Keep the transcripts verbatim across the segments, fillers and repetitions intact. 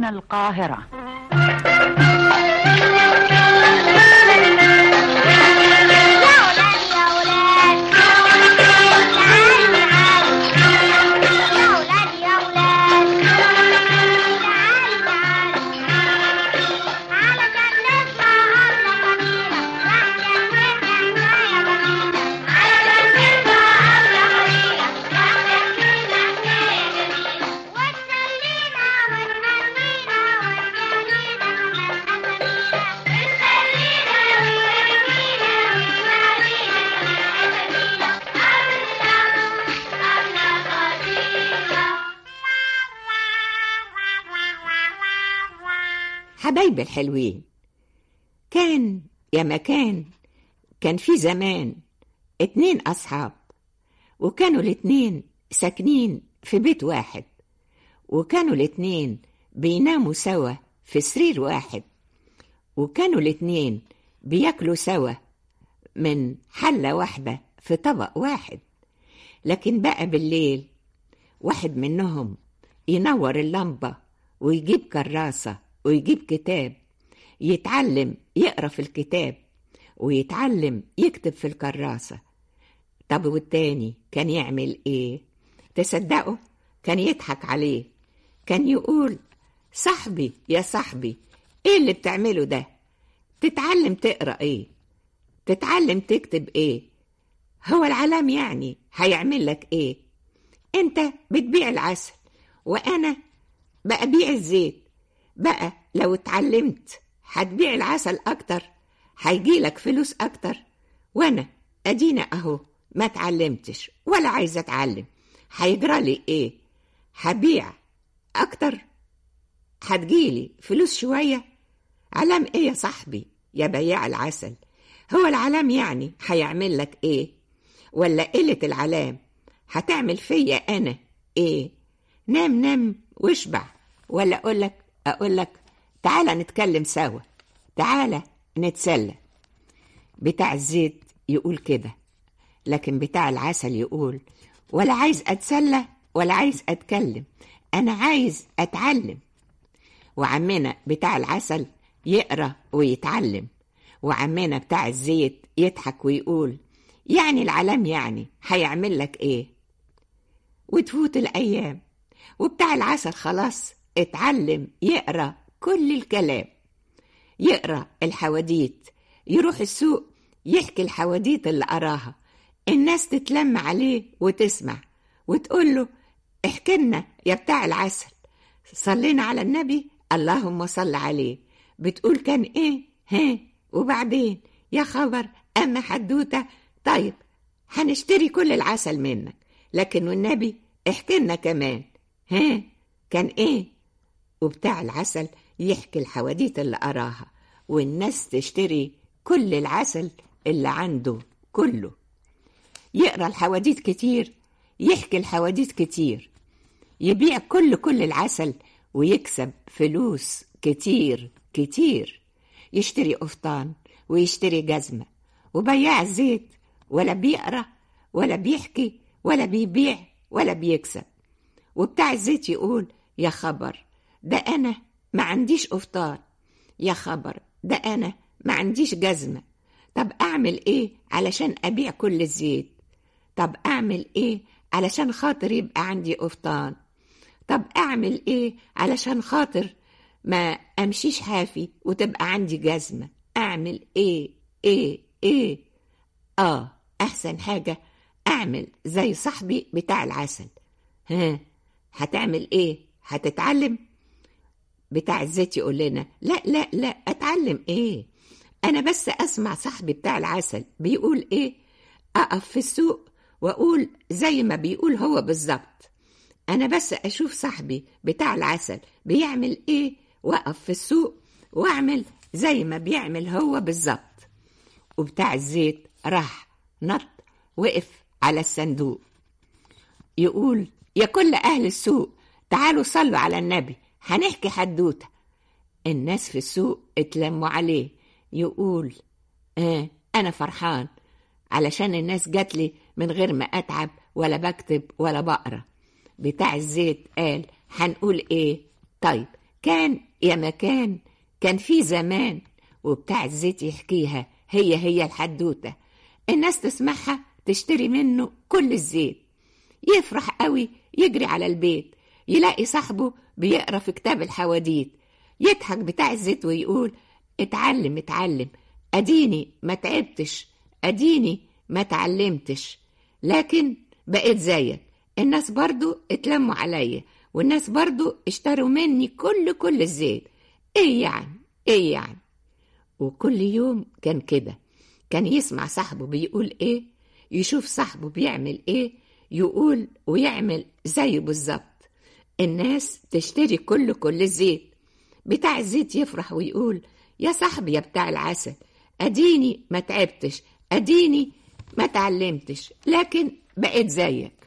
هنا القاهرة. حبايبي الحلوين، كان يا مكان كان في زمان اتنين أصحاب، وكانوا الاتنين ساكنين في بيت واحد، وكانوا الاتنين بيناموا سوا في سرير واحد، وكانوا الاتنين بياكلوا سوا من حلة واحدة في طبق واحد. لكن بقى بالليل واحد منهم ينور اللمبة ويجيب كراسة ويجيب كتاب يتعلم يقرأ في الكتاب ويتعلم يكتب في الكراسة. طب والتاني كان يعمل ايه؟ تصدقوا؟ كان يضحك عليه، كان يقول: صاحبي يا صاحبي، ايه اللي بتعمله ده؟ تتعلم تقرأ ايه؟ تتعلم تكتب ايه؟ هو العالم يعني هيعمل لك ايه؟ انت بتبيع العسل وانا بأبيع الزيت، بقى لو اتعلمت هتبيع العسل اكتر، هيجيلك فلوس اكتر، وانا ادينا اهو ما اتعلمتش ولا عايزه اتعلم، هيجرالي ايه؟ هبيع اكتر، هتجيلي فلوس شويه. علام ايه يا صاحبي يا بياع العسل؟ هو العلام يعني هيعمل لك ايه؟ ولا قله العلام هتعمل فيا انا ايه؟ نام نام واشبع، ولا اقولك اقولك تعالى نتكلم سوا، تعالى نتسلى. بتاع الزيت يقول كده، لكن بتاع العسل يقول: ولا عايز اتسلى ولا عايز اتكلم، انا عايز اتعلم. وعمنا بتاع العسل يقرأ ويتعلم، وعمنا بتاع الزيت يضحك ويقول: يعني العلام يعني هيعمل لك ايه؟ وتفوت الايام وبتاع العسل خلاص اتعلم يقرأ كل الكلام، يقرأ الحواديت، يروح السوق يحكي الحواديت اللي قراها، الناس تتلم عليه وتسمع وتقول له: احكي لنا يا بتاع العسل، صلينا على النبي اللهم صل عليه، بتقول كان ايه؟ ها وبعدين يا خبر اما حدوته، طيب هنشتري كل العسل منك، لكن والنبي احكي لنا كمان، ها كان ايه؟ وبتاع العسل يحكي الحواديت اللي قراها، والناس تشتري كل العسل اللي عنده كله. يقرأ الحواديت كتير، يحكي الحواديت كتير، يبيع كل كل العسل ويكسب فلوس كتير كتير، يشتري قفطان ويشتري جزمة. وبياع الزيت ولا بيقرأ ولا بيحكي ولا بيبيع ولا بيكسب. وبتاع الزيت يقول: يا خبر ده أنا ما عنديش قفطان، يا خبر ده أنا ما عنديش جزمة، طب أعمل إيه علشان أبيع كل الزيت؟ طب أعمل إيه علشان خاطر يبقى عندي قفطان؟ طب أعمل إيه علشان خاطر ما أمشيش حافي وتبقى عندي جزمة؟ أعمل إيه إيه إيه؟ آه أحسن حاجة أعمل زي صاحبي بتاع العسل. ها هتعمل إيه؟ هتتعلم؟ بتاع الزيت يقول لنا: لا لا لا أتعلم إيه؟ أنا بس أسمع صاحبي بتاع العسل بيقول إيه، أقف في السوق وأقول زي ما بيقول هو بالظبط. أنا بس أشوف صاحبي بتاع العسل بيعمل إيه وأقف في السوق وأعمل زي ما بيعمل هو بالظبط. وبتاع الزيت راح نط وقف على الصندوق يقول: يا كل أهل السوق تعالوا صلوا على النبي، هنحكي حدوتة. الناس في السوق اتلموا عليه، يقول: آه أنا فرحان علشان الناس جات لي من غير ما أتعب ولا بكتب ولا بقرأ. بتاع الزيت قال: هنقول إيه؟ طيب كان يا مكان كان في زمان، وبتاع الزيت يحكيها هي هي الحدوتة. الناس تسمعها تشتري منه كل الزيت. يفرح قوي، يجري على البيت يلاقي صاحبه بيقرأ في كتاب الحواديت. يضحك بتاع الزيت ويقول: اتعلم اتعلم، اديني ما تعبتش، اديني ما تعلمتش، لكن بقيت زيك. الناس برضو اتلموا عليا، والناس برضو اشتروا مني كل كل الزيت. ايه يعني ايه يعني. وكل يوم كان كده، كان يسمع صاحبه بيقول ايه، يشوف صاحبه بيعمل ايه، يقول ويعمل زيه بالظبط. الناس تشتري كل كل الزيت. بتاع الزيت يفرح ويقول: يا صاحبي يا بتاع العسل، اديني ما تعبتش، اديني ما تعلمتش، لكن بقيت زيك.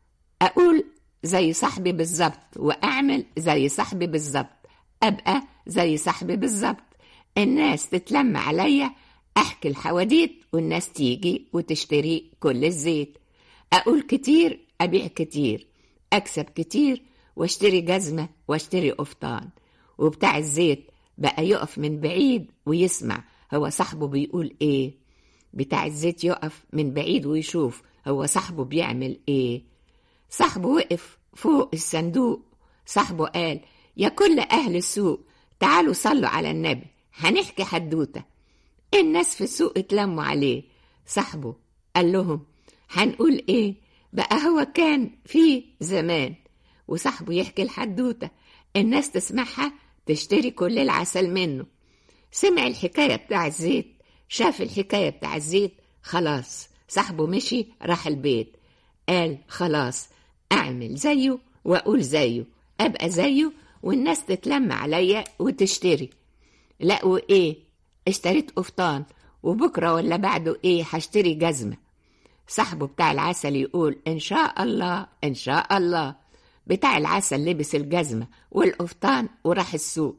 اقول زي صاحبي بالظبط، واعمل زي صاحبي بالظبط، ابقى زي صاحبي بالظبط. الناس تتلم عليا، احكي الحواديت والناس تيجي وتشتري كل الزيت. اقول كتير ابيع كتير، اكسب كتير واشتري جزمة واشتري قفطان. وبتاع الزيت بقى يقف من بعيد ويسمع هو صاحبه بيقول ايه. بتاع الزيت يقف من بعيد ويشوف هو صاحبه بيعمل ايه. صاحبه وقف فوق الصندوق. صاحبه قال: يا كل اهل السوق، تعالوا صلوا على النبي، هنحكي حدوتة. الناس في السوق اتلموا عليه. صاحبه قال لهم: هنقول ايه بقى، هو كان في زمان. وصاحبه يحكي الحدوتة، الناس تسمعها تشتري كل العسل منه. سمع الحكاية بتاع الزيت، شاف الحكاية بتاع الزيت، خلاص صاحبه مشي راح البيت. قال: خلاص أعمل زيه وأقول زيه، أبقى زيه والناس تتلم عليا وتشتري. لقوا إيه؟ اشتريت قفطان، وبكرة ولا بعده إيه هشتري جزمة. صاحبه بتاع العسل يقول: إن شاء الله إن شاء الله. بتاع العسل لبس الجزمة والقفطان وراح السوق.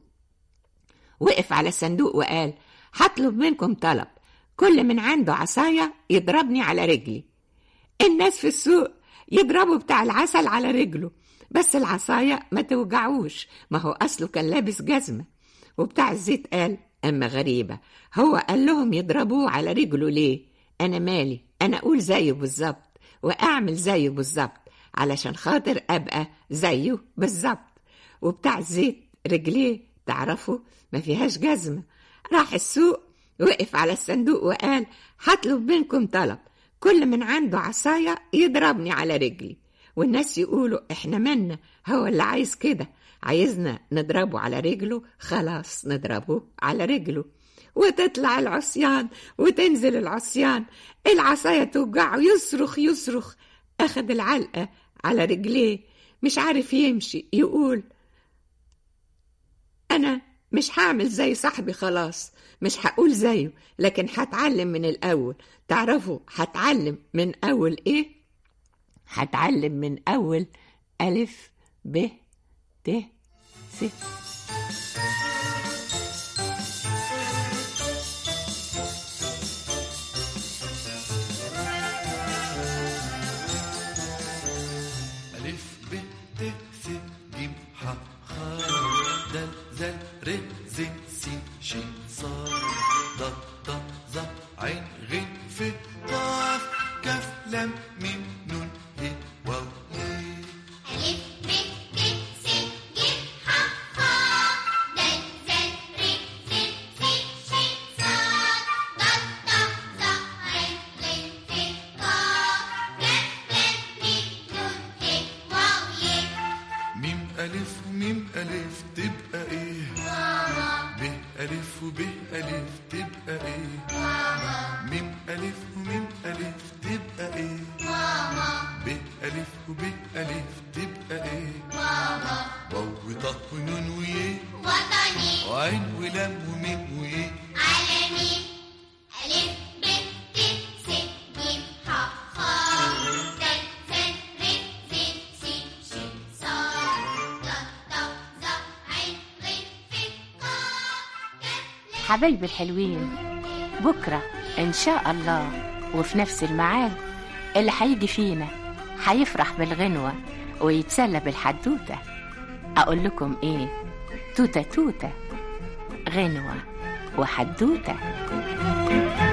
وقف على الصندوق وقال: هطلب منكم طلب، كل من عنده عصاية يضربني على رجلي. الناس في السوق يضربوا بتاع العسل على رجله، بس العصاية ما توجعوش، ما هو أصله كان لابس جزمة. وبتاع الزيت قال: أما غريبة، هو قال لهم يضربوه على رجله ليه؟ أنا مالي، أنا أقول زيه بالظبط وأعمل زيه بالظبط علشان خاطر أبقى زيه بالظبط. وبتاع الزيت رجليه تعرفوا ما فيهاش جزمة. راح السوق، وقف على الصندوق وقال: هطلب منكم طلب، كل من عنده عصاية يضربني على رجلي. والناس يقولوا: احنا منا، هو اللي عايز كده، عايزنا نضربه على رجله، خلاص نضربه على رجله. وتطلع العصيان وتنزل العصيان، العصاية توجعه، يصرخ يصرخ. أخد العلقة على رجليه، مش عارف يمشي. يقول: أنا مش هعمل زي صاحبي، خلاص مش هقول زيه، لكن هتعلم من الأول. تعرفوا هتعلم من أول إيه؟ هتعلم من أول ألف ب ت س. ألف ب ت س ج ح خ د ذ ر ز س ش ص ض ط ظ عين غين ف قاف كاف لام ميم نون ه واو ي. ألف ب ت س ج ح خ د ذ ر ز س ش ص ض ط ظ عين غين ف قاف كاف لام ميم نون ه واو ي. ميم ألف وميم ألف تبقى إيه؟ ب ألف وب ألف تبقى إيه؟ ميم ألف وميم ألف تبقى إيه؟ ب ألف وب ألف تبقى إيه؟ واو وطه ونون ويه وطني وعين ولام وميم ويه عالمي. ألف ب ت س ج ح خ د ذ ر ز س ش ص ض ط ظ عين غين ف قاف كاف لام. حبايبي الحلوين، بكرة إن شاء الله وفي نفس الميعاد اللي هيجي فينا هيفرح بالغنوة ويتسلى بالحدوتة. أقول لكم إيه؟ توتة توتة غنوة وحدوتة.